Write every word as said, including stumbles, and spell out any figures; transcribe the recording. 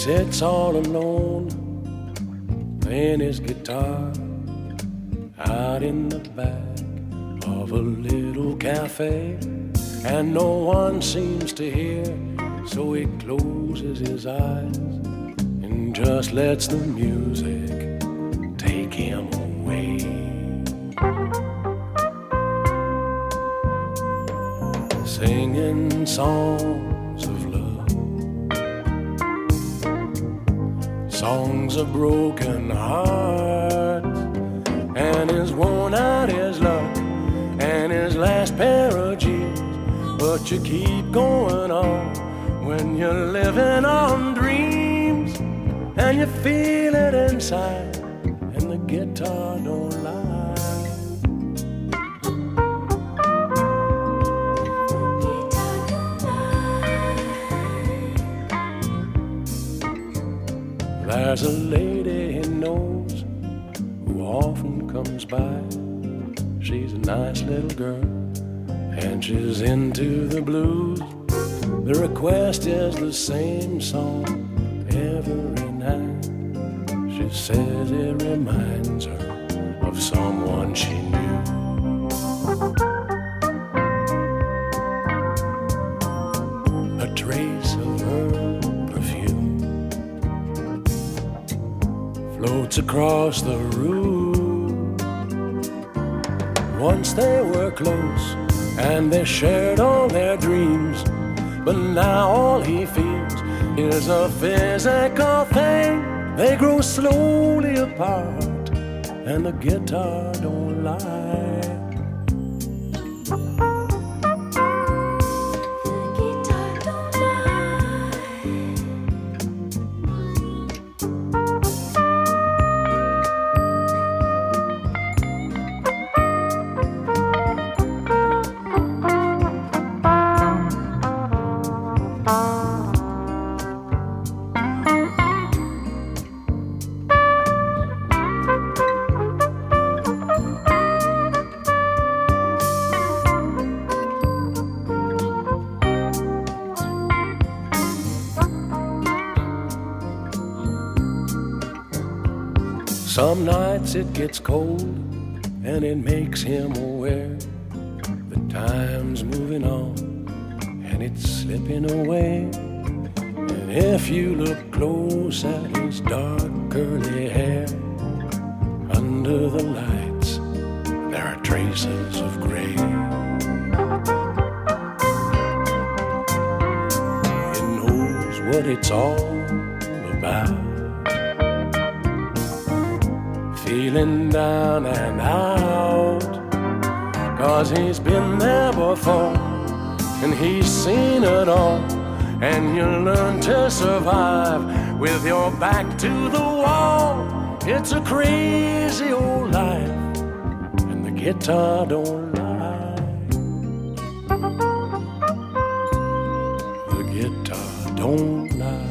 sits all alone, playing his guitar out in the back of a little cafe, and no one seems to hear, so he closes his eyes and just lets the music take him away. Singing songs of love, songs of broken hearts, and his worn out his luck and his last pair of jeans. But you keep going on when you're living on dreams, and you feel it inside, and the guitar don't lie. There's a lady he knows who often comes by. She's a nice little girl, and she's into the blues. The request is the same song every night. She says it reminds her of someone she knew. A trace of her perfume floats across the room. Once they were close and they shared all their dreams, but now all he feels is a physical thing. They grow slowly apart, and the guitar don't lie. Some nights it gets cold, and it makes him aware the time's moving on, and it's slipping away. And if you look close at his dark curly hair, under the lights there are traces of gray. He knows what it's all about, feeling down and out, 'cause he's been there before and he's seen it all. And you learn to survive with your back to the wall. It's a crazy old life, and the guitar don't lie. The guitar don't lie.